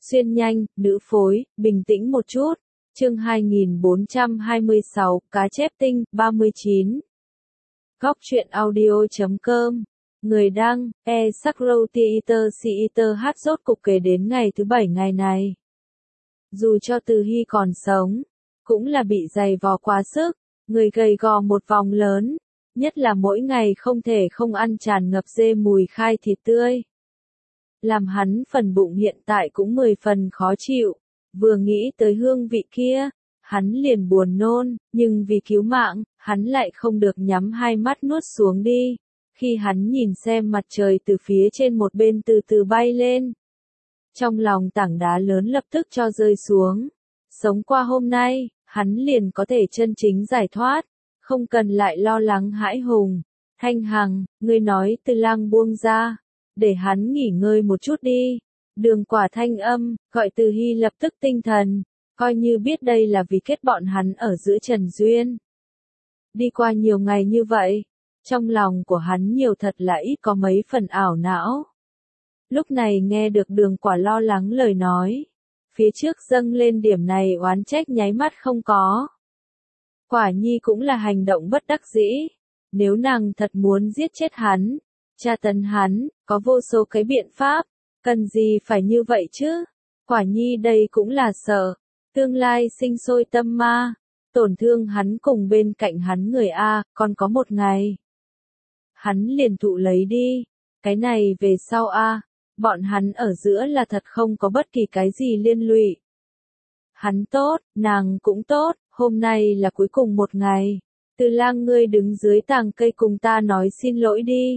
Xuyên nhanh, nữ phối, bình tĩnh một chút. Chương 2426, cá chép tinh, 39. Góc truyện audio.com. Người đăng, Sakrow Theater hát rốt cục kể đến ngày thứ 7 ngày này. Dù cho Từ Hy còn sống, cũng là bị dày vò quá sức, người gầy gò một vòng lớn, nhất là mỗi ngày không thể không ăn tràn ngập dê mùi khai thịt tươi. Làm hắn phần bụng hiện tại cũng 10 phần khó chịu, vừa nghĩ tới hương vị kia, hắn liền buồn nôn, nhưng vì cứu mạng, hắn lại không được nhắm hai mắt nuốt xuống đi. Khi hắn nhìn xem mặt trời từ phía trên một bên từ từ bay lên, trong lòng tảng đá lớn lập tức cho rơi xuống. Sống qua hôm nay, hắn liền có thể chân chính giải thoát, không cần lại lo lắng hãi hùng. Thanh Hằng, ngươi nói Từ Lang buông ra, để hắn nghỉ ngơi một chút đi. Đường Quả thanh âm, gọi Từ Hy lập tức tinh thần, coi như biết đây là vì kết bọn hắn ở giữa trần duyên. Đi qua nhiều ngày như vậy, trong lòng của hắn nhiều thật là ít có mấy phần ảo não. Lúc này nghe được Đường Quả lo lắng lời nói, phía trước dâng lên điểm này oán trách nháy mắt không có. Quả nhi cũng là hành động bất đắc dĩ, nếu nàng thật muốn giết chết hắn, tra tấn hắn, có vô số cái biện pháp, cần gì phải như vậy chứ? Quả nhi đây cũng là sợ, tương lai sinh sôi tâm ma, tổn thương hắn cùng bên cạnh hắn người A, còn có một ngày. Hắn liền thụ lấy đi, cái này về sau A, bọn hắn ở giữa là thật không có bất kỳ cái gì liên lụy. Hắn tốt, nàng cũng tốt, hôm nay là cuối cùng một ngày. Từ Lang ngươi đứng dưới tàng cây cùng ta nói xin lỗi đi.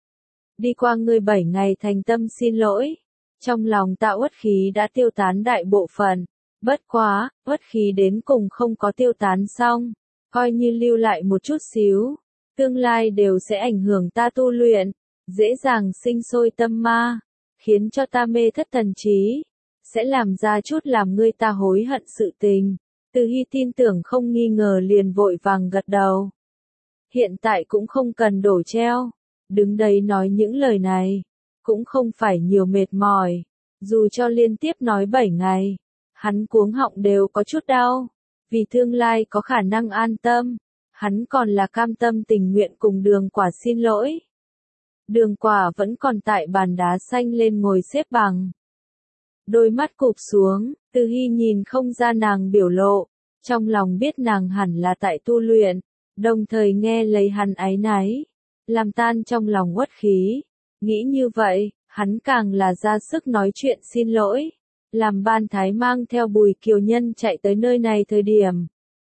Đi qua ngươi 7 ngày thành tâm xin lỗi. Trong lòng Tạ Uất khí đã tiêu tán đại bộ phận. Bất quá, uất khí đến cùng không có tiêu tán xong. Coi như lưu lại một chút xíu. Tương lai đều sẽ ảnh hưởng ta tu luyện. Dễ dàng sinh sôi tâm ma. Khiến cho ta mê thất thần trí. Sẽ làm ra chút làm ngươi ta hối hận sự tình. Từ Hy tin tưởng không nghi ngờ liền vội vàng gật đầu. Hiện tại cũng không cần đổ treo. Đứng đây nói những lời này. Cũng không phải nhiều mệt mỏi. Dù cho liên tiếp nói 7 ngày. Hắn cuống họng đều có chút đau. Vì tương lai có khả năng an tâm. Hắn còn là cam tâm tình nguyện cùng Đường Quả xin lỗi. Đường Quả vẫn còn tại bàn đá xanh lên ngồi xếp bằng. Đôi mắt cụp xuống, Từ Hy nhìn không ra nàng biểu lộ, trong lòng biết nàng hẳn là tại tu luyện, đồng thời nghe lấy hắn áy náy, làm tan trong lòng uất khí. Nghĩ như vậy, hắn càng là ra sức nói chuyện xin lỗi, làm Ban Thái mang theo Bùi Kiều Nhân chạy tới nơi này thời điểm.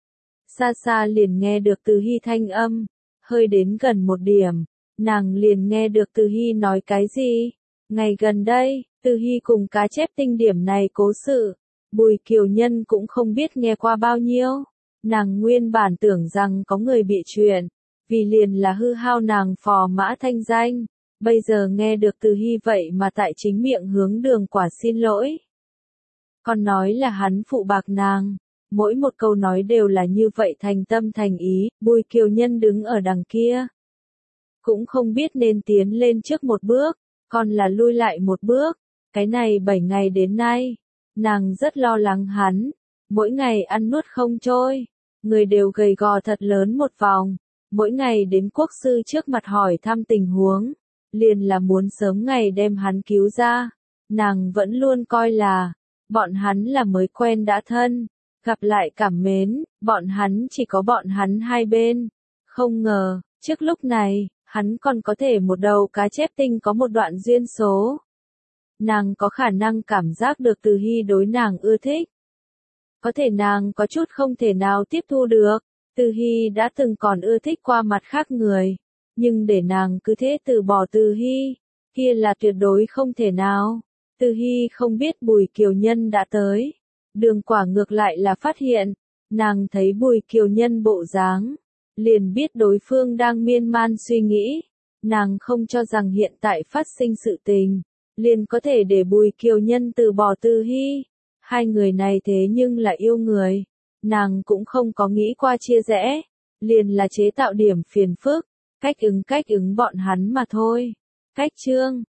Xa xa liền nghe được Từ Hy thanh âm, hơi đến gần một điểm, nàng liền nghe được Từ Hy nói cái gì. Ngày gần đây, Từ Hy cùng cá chép tinh điểm này cố sự, Bùi Kiều Nhân cũng không biết nghe qua bao nhiêu. Nàng nguyên bản tưởng rằng có người bị chuyện, vì liền là hư hao nàng phò mã thanh danh. Bây giờ nghe được Từ Hy vậy mà tại chính miệng hướng Đường Quả xin lỗi. Còn nói là hắn phụ bạc nàng. Mỗi một câu nói đều là như vậy thành tâm thành ý. Bùi Kiều Nhân đứng ở đằng kia, cũng không biết nên tiến lên trước một bước, còn là lui lại một bước. Cái này 7 ngày đến nay, nàng rất lo lắng hắn, mỗi ngày ăn nuốt không trôi, người đều gầy gò thật lớn một vòng, mỗi ngày đến quốc sư trước mặt hỏi thăm tình huống, liền là muốn sớm ngày đem hắn cứu ra. Nàng vẫn luôn coi là, bọn hắn là mới quen đã thân, gặp lại cảm mến, bọn hắn chỉ có bọn hắn hai bên. Không ngờ, trước lúc này, hắn còn có thể một đầu cá chép tinh có một đoạn duyên số. Nàng có khả năng cảm giác được Từ Hy đối nàng ưa thích. Có thể nàng có chút không thể nào tiếp thu được. Từ Hy đã từng còn ưa thích qua mặt khác người. Nhưng để nàng cứ thế từ bỏ Từ Hy, kia là tuyệt đối không thể nào. Từ Hy không biết Bùi Kiều Nhân đã tới. Đường Quả ngược lại là phát hiện. Nàng thấy Bùi Kiều Nhân bộ dáng, liền biết đối phương đang miên man suy nghĩ. Nàng không cho rằng hiện tại phát sinh sự tình, liền có thể để Bùi Kiều Nhân từ bỏ Từ Hy. Hai người này thế nhưng là yêu người. Nàng cũng không có nghĩ qua chia rẽ, liền là chế tạo điểm phiền phức, cách ứng bọn hắn mà thôi. Cách chương